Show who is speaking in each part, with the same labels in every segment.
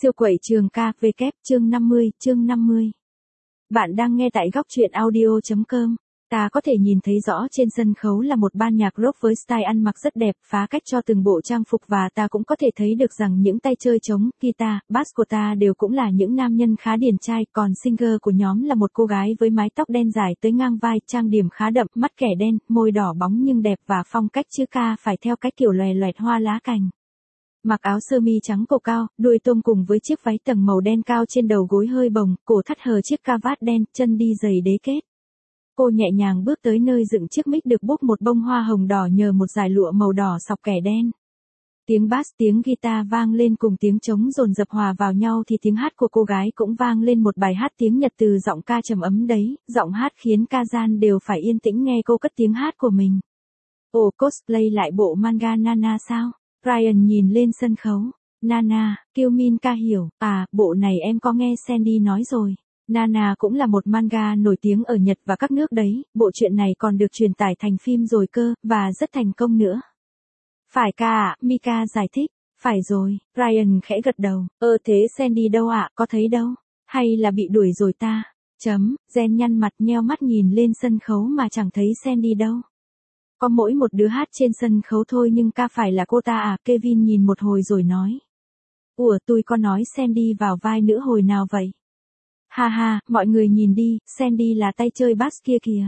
Speaker 1: Siêu quẩy trường KVK chương 50. Bạn đang nghe tại góc truyện audio.com. Ta có thể nhìn thấy rõ trên sân khấu là một ban nhạc rock với style ăn mặc rất đẹp, phá cách cho từng bộ trang phục, và ta cũng có thể thấy được rằng những tay chơi trống, guitar, bass của ta đều cũng là những nam nhân khá điển trai, còn singer của nhóm là một cô gái với mái tóc đen dài tới ngang vai, trang điểm khá đậm, mắt kẻ đen, môi đỏ bóng nhưng đẹp, và phong cách chữ ca phải theo cách kiểu loè loẹt hoa lá cành. Mặc áo sơ mi trắng cổ cao, đuôi tôm cùng với chiếc váy tầng màu đen cao trên đầu gối hơi bồng, cổ thắt hờ chiếc cà vạt đen, chân đi giày đế kết. Cô nhẹ nhàng bước tới nơi dựng chiếc mic được búc một bông hoa hồng đỏ nhờ một dải lụa màu đỏ sọc kẻ đen. Tiếng bass, tiếng guitar vang lên cùng tiếng trống dồn dập hòa vào nhau thì tiếng hát của cô gái cũng vang lên một bài hát tiếng Nhật từ giọng ca trầm ấm đấy, giọng hát khiến ca gian đều phải yên tĩnh nghe cô cất tiếng hát của mình. Ồ, cosplay lại bộ manga Nana sao? Ryan nhìn lên sân khấu. Nana, Kyomin ca hiểu, bộ này em có nghe Sandy nói rồi. Nana cũng là một manga nổi tiếng ở Nhật và các nước đấy, bộ truyện này còn được truyền tải thành phim rồi cơ, và rất thành công nữa. Phải ca Mika giải thích. Phải rồi, Ryan khẽ gật đầu. Thế Sandy đâu ạ, có thấy đâu? Hay là bị đuổi rồi ta? Jen nhăn mặt nheo mắt nhìn lên sân khấu mà chẳng thấy Sandy đâu. Có mỗi một đứa hát trên sân khấu thôi nhưng ca phải là cô ta à? Kevin nhìn một hồi rồi nói. Ủa, tôi có nói Sandy vào vai nữ hồi nào vậy? Ha ha, mọi người nhìn đi, Sandy là tay chơi bass kia kìa.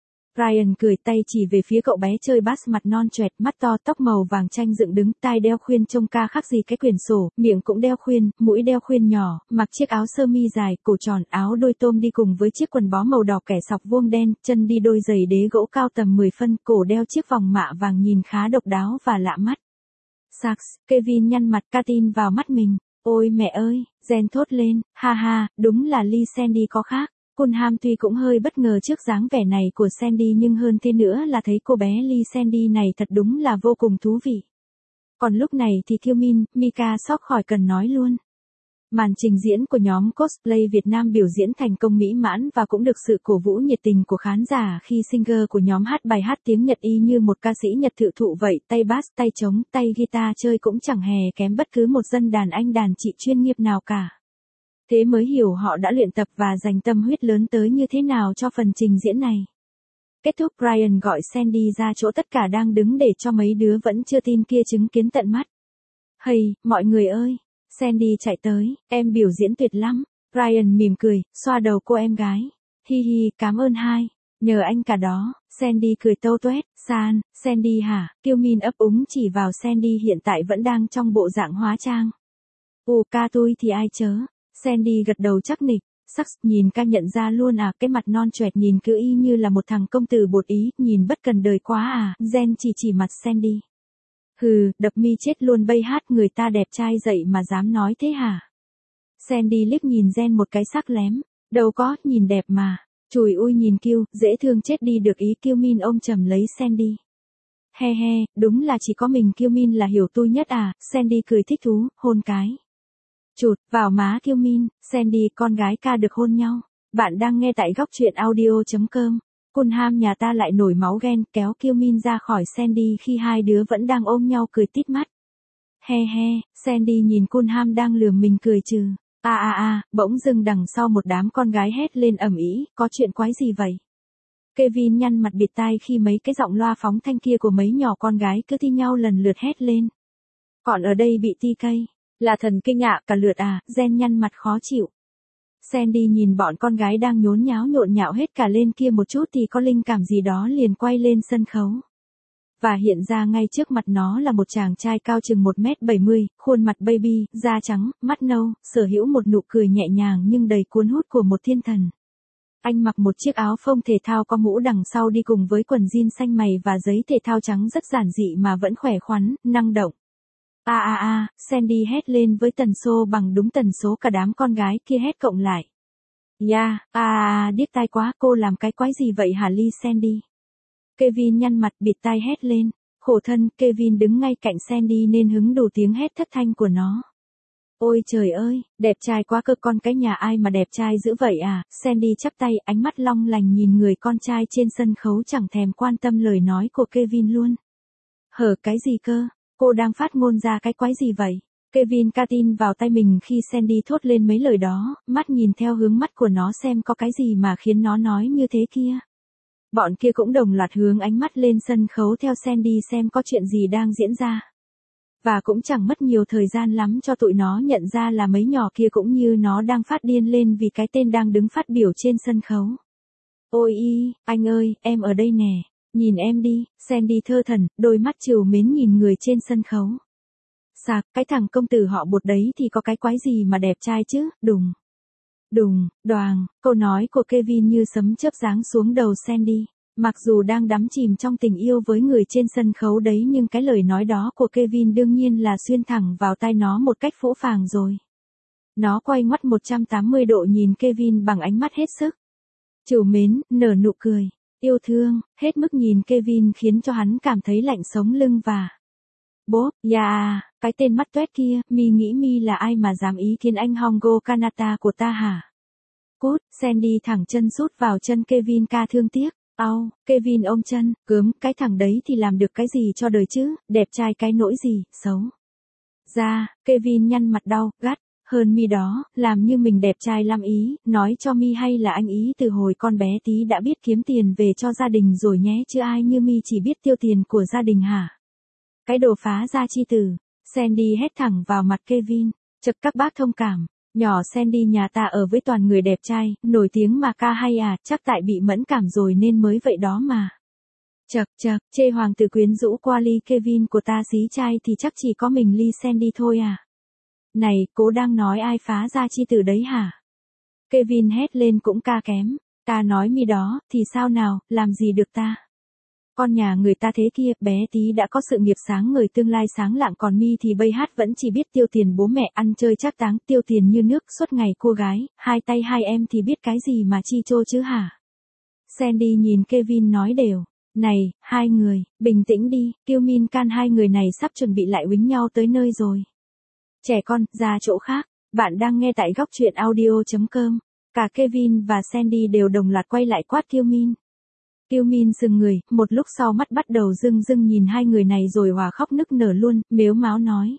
Speaker 1: Ryan cười tay chỉ về phía cậu bé chơi bass mặt non choẹt, mắt to, tóc màu vàng chanh dựng đứng, tai đeo khuyên trông ca khác gì cái quyển sổ, miệng cũng đeo khuyên, mũi đeo khuyên nhỏ, mặc chiếc áo sơ mi dài, cổ tròn, áo đôi tôm đi cùng với chiếc quần bó màu đỏ kẻ sọc vuông đen, chân đi đôi giày đế gỗ cao tầm 10 phân, cổ đeo chiếc vòng mạ vàng nhìn khá độc đáo và lạ mắt. Sax, Kevin nhăn mặt, ca tin vào mắt mình. Ôi mẹ ơi, Jen thốt lên, ha ha, đúng là Lee Sandy có khác. Cunham tuy cũng hơi bất ngờ trước dáng vẻ này của Sandy nhưng hơn thế nữa là thấy cô bé Lee Sandy này thật đúng là vô cùng thú vị. Còn lúc này thì Kyomin, Mika sốc khỏi cần nói luôn. Màn trình diễn của nhóm cosplay Việt Nam biểu diễn thành công mỹ mãn và cũng được sự cổ vũ nhiệt tình của khán giả khi singer của nhóm hát bài hát tiếng Nhật y như một ca sĩ Nhật thực thụ vậy, tay bass, tay trống, tay guitar chơi cũng chẳng hề kém bất cứ một dân đàn anh đàn chị chuyên nghiệp nào cả. Thế mới hiểu họ đã luyện tập và dành tâm huyết lớn tới như thế nào cho phần trình diễn này. Kết thúc, Ryan gọi Sandy ra chỗ tất cả đang đứng để cho mấy đứa vẫn chưa tin kia chứng kiến tận mắt. Hey, mọi người ơi! Sandy chạy tới, em biểu diễn tuyệt lắm. Ryan mỉm cười, xoa đầu cô em gái. Hi hi, cảm ơn hai. Nhờ anh cả đó. Sandy cười tâu tuét. Sandy hả? Kyomin ấp úng chỉ vào Sandy hiện tại vẫn đang trong bộ dạng hóa trang. Ca tôi thì ai chớ? Sandy gật đầu chắc nịch. Sax nhìn ca nhận ra luôn à, cái mặt non choẹt nhìn cứ y như là một thằng công tử bột Ý, nhìn bất cần đời quá à. Jen chỉ mặt Sandy. Hừ, đập mi chết luôn, bây hát người ta đẹp trai dậy mà dám nói thế hả? Sandy liếc nhìn Jen một cái sắc lém. Đâu có, nhìn đẹp mà. Chùi ui nhìn Kiêu, dễ thương chết đi được ý. Kyomin ôm chầm lấy Sandy. He, đúng là chỉ có mình Kyomin là hiểu tôi nhất à. Sandy cười thích thú, hôn cái. Chụt, vào má Kyomin, Sandy con gái ca được hôn nhau. Bạn đang nghe tại góc truyện audio.com. Cunham nhà ta lại nổi máu ghen, kéo Kyomin ra khỏi Sandy khi hai đứa vẫn đang ôm nhau cười tít mắt. He, Sandy nhìn Cunham đang lườm mình cười trừ. Bỗng dưng đằng sau một đám con gái hét lên ầm ĩ, có chuyện quái gì vậy? Kevin nhăn mặt bịt tai khi mấy cái giọng loa phóng thanh kia của mấy nhỏ con gái cứ thi nhau lần lượt hét lên. Còn ở đây bị TK. Là thần kinh ạ, cả lượt à? Jen nhăn mặt khó chịu. Sandy nhìn bọn con gái đang nhốn nháo hết cả lên kia một chút thì có linh cảm gì đó liền quay lên sân khấu. Và hiện ra ngay trước mặt nó là một chàng trai cao chừng 1m70, khuôn mặt baby, da trắng, mắt nâu, sở hữu một nụ cười nhẹ nhàng nhưng đầy cuốn hút của một thiên thần. Anh mặc một chiếc áo phông thể thao có mũ đằng sau đi cùng với quần jean xanh mày và giày thể thao trắng rất giản dị mà vẫn khỏe khoắn, năng động. Sandy hét lên với tần số bằng đúng tần số cả đám con gái kia hét cộng lại. Điếc tai quá, cô làm cái quái gì vậy hả Lee Sandy? Kevin nhăn mặt bịt tai hét lên. Khổ thân, Kevin đứng ngay cạnh Sandy nên hứng đủ tiếng hét thất thanh của nó. Ôi trời ơi, đẹp trai quá cơ, con cái nhà ai mà đẹp trai dữ vậy à? Sandy chắp tay, ánh mắt long lành nhìn người con trai trên sân khấu chẳng thèm quan tâm lời nói của Kevin luôn. Hở cái gì cơ? Cô đang phát ngôn ra cái quái gì vậy? Kevin ca tin vào tay mình khi Sandy thốt lên mấy lời đó, mắt nhìn theo hướng mắt của nó xem có cái gì mà khiến nó nói như thế kia. Bọn kia cũng đồng loạt hướng ánh mắt lên sân khấu theo Sandy xem có chuyện gì đang diễn ra. Và cũng chẳng mất nhiều thời gian lắm cho tụi nó nhận ra là mấy nhỏ kia cũng như nó đang phát điên lên vì cái tên đang đứng phát biểu trên sân khấu. Ôi y, anh ơi, em ở đây nè, nhìn em đi, Sandy thơ thẩn, đôi mắt trìu mến nhìn người trên sân khấu. Sạc, cái thằng công tử họ Bột đấy thì có cái quái gì mà đẹp trai chứ, đùng. Đùng, đoàng, câu nói của Kevin như sấm chớp giáng xuống đầu Sandy. Mặc dù đang đắm chìm trong tình yêu với người trên sân khấu đấy nhưng cái lời nói đó của Kevin đương nhiên là xuyên thẳng vào tai nó một cách phũ phàng rồi. Nó quay ngoắt 180 độ nhìn Kevin bằng ánh mắt hết sức trìu mến, nở nụ cười, yêu thương, hết mức nhìn Kevin khiến cho hắn cảm thấy lạnh sống lưng và... Bốp, yeah, cái tên mắt toét kia, mi nghĩ mi là ai mà dám ý kiến anh Hongo Kanata của ta hả? Cút, Sandy thẳng chân sút vào chân Kevin ca thương tiếc. Au, Kevin ôm chân, gớm, cái thằng đấy thì làm được cái gì cho đời chứ, đẹp trai cái nỗi gì, xấu. Ra, Kevin nhăn mặt đau, gắt, hơn mi đó, làm như mình đẹp trai lắm ý, nói cho mi hay là anh ý từ hồi con bé tí đã biết kiếm tiền về cho gia đình rồi nhé chứ ai như mi chỉ biết tiêu tiền của gia đình hả? Cái đồ phá gia chi tử, Sandy hét thẳng vào mặt Kevin, chật các bác thông cảm. Nhỏ Sandy nhà ta ở với toàn người đẹp trai, nổi tiếng mà ca hay à, chắc tại bị mẫn cảm rồi nên mới vậy đó mà. Chật, chê hoàng tử quyến rũ qua ly Kevin của ta xí trai thì chắc chỉ có mình ly Sandy thôi à. Này, cố đang nói ai phá ra chi từ đấy hả? Kevin hét lên cũng ca kém, ta nói mi đó, thì sao nào, làm gì được ta? Con nhà người ta thế kia, bé tí đã có sự nghiệp sáng ngời tương lai sáng lạng còn mi thì bây hát vẫn chỉ biết tiêu tiền bố mẹ ăn chơi trác táng tiêu tiền như nước suốt ngày cô gái, hai tay hai em thì biết cái gì mà chi chô chứ hả? Sandy nhìn Kevin nói đều, này, hai người, bình tĩnh đi, Kiêu Min can hai người này sắp chuẩn bị lại uýnh nhau tới nơi rồi. Trẻ con, ra chỗ khác, bạn đang nghe tại góc truyện audio.com, cả Kevin và Sandy đều đồng loạt quay lại quát Kiêu Min. Kiêu Min sừng người, một lúc sau mắt bắt đầu rưng rưng nhìn hai người này rồi hòa khóc nức nở luôn, mếu máo nói.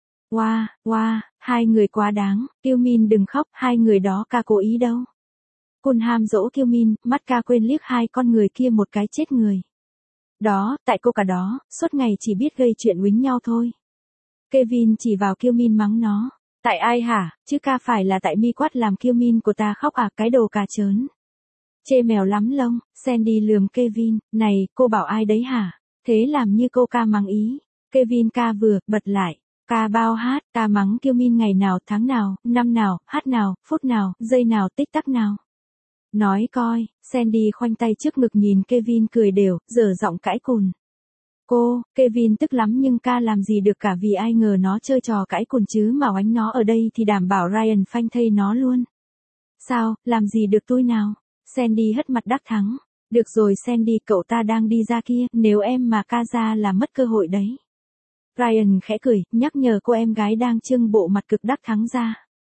Speaker 1: Wow, hai người quá đáng, Kiêu Min đừng khóc, hai người đó ca cố ý đâu. Kunham dỗ Kiêu Min, mắt ca quên liếc hai con người kia một cái chết người. Đó, tại cô cả đó, suốt ngày chỉ biết gây chuyện uýnh nhau thôi. Kevin chỉ vào Kiêu Min mắng nó. Tại ai hả, chứ ca phải là tại mi quát làm Kiêu Min của ta khóc à, cái đồ cà chớn. Chê mèo lắm lông, Sandy lườm Kevin, này, cô bảo ai đấy hả? Thế làm như cô ca mắng ý. Kevin ca vừa, bật lại. Ca bao hát, ca mắng Kiêu Min ngày nào, tháng nào, năm nào, hát nào, phút nào, giây nào, tích tắc nào. Nói coi, Sandy khoanh tay trước ngực nhìn Kevin cười đều, dở giọng cãi cùn. Kevin tức lắm nhưng ca làm gì được cả vì ai ngờ nó chơi trò cãi cùn chứ mà oánh nó ở đây thì đảm bảo Ryan phanh thây nó luôn. Sao, làm gì được tôi nào? Sandy hất mặt đắc thắng. Được rồi Sandy, cậu ta đang đi ra kia, nếu em mà ca ra là mất cơ hội đấy. Ryan khẽ cười, nhắc nhở cô em gái đang trưng bộ mặt cực đắc thắng ra.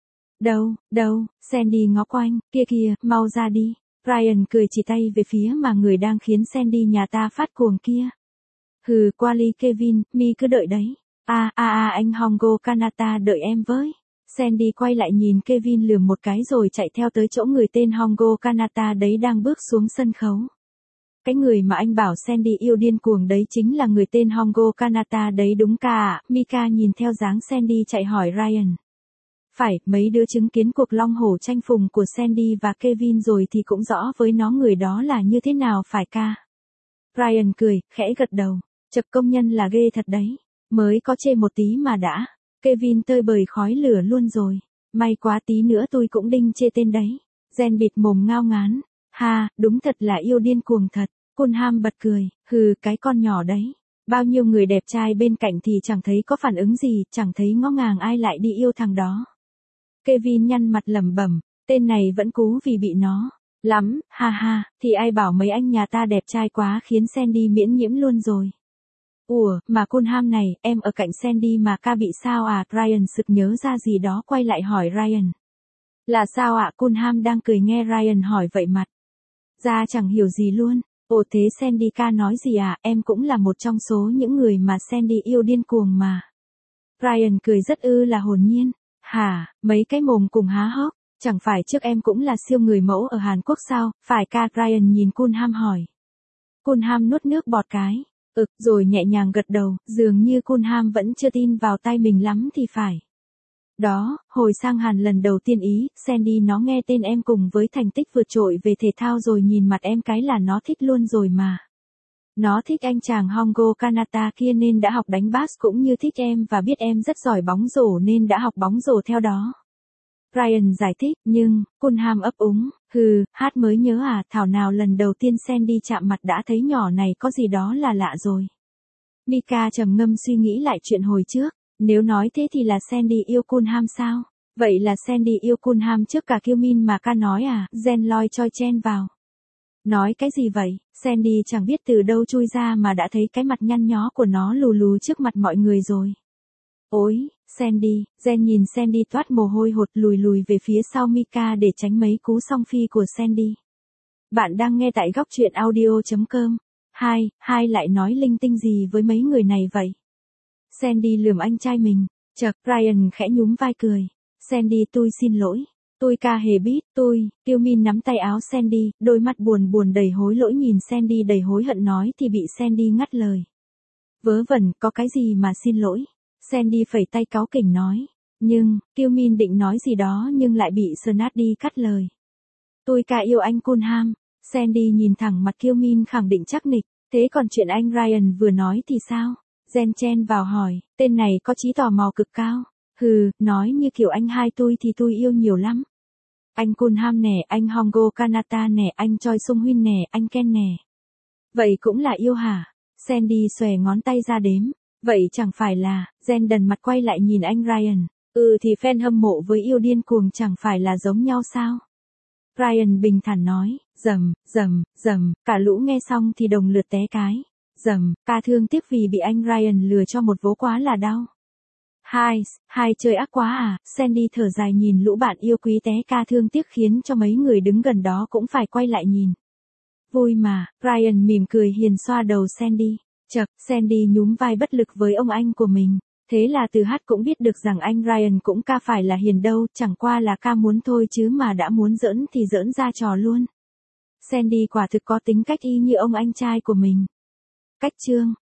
Speaker 1: Đâu, Sandy ngó quanh, kia, mau ra đi. Ryan cười chỉ tay về phía mà người đang khiến Sandy nhà ta phát cuồng kia. Hừ, qua ly Kevin, mi cứ đợi đấy. Anh Hongo Kanata đợi em với. Sandy quay lại nhìn Kevin lườm một cái rồi chạy theo tới chỗ người tên Hongo Kanata đấy đang bước xuống sân khấu. Cái người mà anh bảo Sandy yêu điên cuồng đấy chính là người tên Hongo Kanata đấy đúng ca ạ. Mika nhìn theo dáng Sandy chạy hỏi Ryan. Phải, mấy đứa chứng kiến cuộc long hổ tranh phùng của Sandy và Kevin rồi thì cũng rõ với nó người đó là như thế nào phải ca. Ryan cười, khẽ gật đầu. Chật công nhân là ghê thật đấy. Mới có chê một tí mà đã. Kevin tơi bời khói lửa luôn rồi. May quá tí nữa tôi cũng đinh chê tên đấy. Jen bịt mồm ngao ngán. Ha, đúng thật là yêu điên cuồng thật. Kunham bật cười. Hừ, cái con nhỏ đấy. Bao nhiêu người đẹp trai bên cạnh thì chẳng thấy có phản ứng gì, chẳng thấy ngó ngàng ai lại đi yêu thằng đó. Kevin nhăn mặt lẩm bẩm. Tên này vẫn cú vì bị nó. Lắm, ha, thì ai bảo mấy anh nhà ta đẹp trai quá khiến Sandy miễn nhiễm luôn rồi. Ủa, mà Kunham này, em ở cạnh Sandy mà ca bị sao à? Ryan sực nhớ ra gì đó quay lại hỏi Ryan. Là sao ạ? Kunham đang cười nghe Ryan hỏi vậy mặt. Ra chẳng hiểu gì luôn. Ồ thế Sandy ca nói gì à? Em cũng là một trong số những người mà Sandy yêu điên cuồng mà. Ryan cười rất là hồn nhiên. Hả, mấy cái mồm cùng há hốc, chẳng phải trước em cũng là siêu người mẫu ở Hàn Quốc sao, phải ca? Ryan nhìn Kunham hỏi. Kunham nuốt nước bọt cái. Rồi nhẹ nhàng gật đầu, dường như Kunham vẫn chưa tin vào tay mình lắm thì phải. Đó, hồi sang Hàn lần đầu tiên Ý, Sandy nó nghe tên em cùng với thành tích vượt trội về thể thao rồi nhìn mặt em cái là nó thích luôn rồi mà. Nó thích anh chàng Hongo Kanata kia nên đã học đánh bass cũng như thích em và biết em rất giỏi bóng rổ nên đã học bóng rổ theo đó. Ryan giải thích, nhưng, Kunham ấp úng, hát mới nhớ à, thảo nào lần đầu tiên Sandy chạm mặt đã thấy nhỏ này có gì đó là lạ rồi. Mika trầm ngâm suy nghĩ lại chuyện hồi trước, nếu nói thế thì là Sandy yêu Kunham sao? Vậy là Sandy yêu Kunham trước cả Kyumin mà ca nói à? Jen loi choi chen vào. Nói cái gì vậy? Sandy chẳng biết từ đâu chui ra mà đã thấy cái mặt nhăn nhó của nó lù lù trước mặt mọi người rồi. Ôi, Sandy, Jen nhìn Sandy toát mồ hôi hột lùi lùi về phía sau Mika để tránh mấy cú song phi của Sandy. Bạn đang nghe tại góc truyện audio.com. Hai lại nói linh tinh gì với mấy người này vậy? Sandy lườm anh trai mình. Chậc, Ryan khẽ nhún vai cười. Sandy tôi xin lỗi. Tôi ca hề biết, Kyumin nắm tay áo Sandy, đôi mắt buồn buồn đầy hối lỗi nhìn Sandy đầy hối hận nói thì bị Sandy ngắt lời. Vớ vẩn, có cái gì mà xin lỗi? Sandy phẩy tay cáu kỉnh nói. Nhưng, Kyumin định nói gì đó nhưng lại bị Snardy cắt lời. Tôi ca yêu anh Kunham. Sandy nhìn thẳng mặt Kyumin khẳng định chắc nịch. Thế còn chuyện anh Ryan vừa nói thì sao? Jen chen vào hỏi, tên này có trí tò mò cực cao. Nói như kiểu anh hai tôi thì tôi yêu nhiều lắm. Anh Kunham nè, anh Hongo Kanata nè, anh Choi Sung Huynh nè, anh Ken nè. Vậy cũng là yêu hả? Sandy xòe ngón tay ra đếm. Vậy chẳng phải là, Jen đần mặt quay lại nhìn anh Ryan. Thì fan hâm mộ với yêu điên cuồng chẳng phải là giống nhau sao? Ryan bình thản nói, rầm, cả lũ nghe xong thì đồng lượt té cái. Ca thương tiếc vì bị anh Ryan lừa cho một vố quá là đau. Hai chơi ác quá à, Sandy thở dài nhìn lũ bạn yêu quý té ca thương tiếc khiến cho mấy người đứng gần đó cũng phải quay lại nhìn. Vui mà, Ryan mỉm cười hiền xoa đầu Sandy. Chậc, Sandy nhún vai bất lực với ông anh của mình. Thế là từ hát cũng biết được rằng anh Ryan cũng ca phải là hiền đâu, chẳng qua là ca muốn thôi chứ mà đã muốn giỡn thì giỡn ra trò luôn. Sandy quả thực có tính cách y như ông anh trai của mình. Cách chương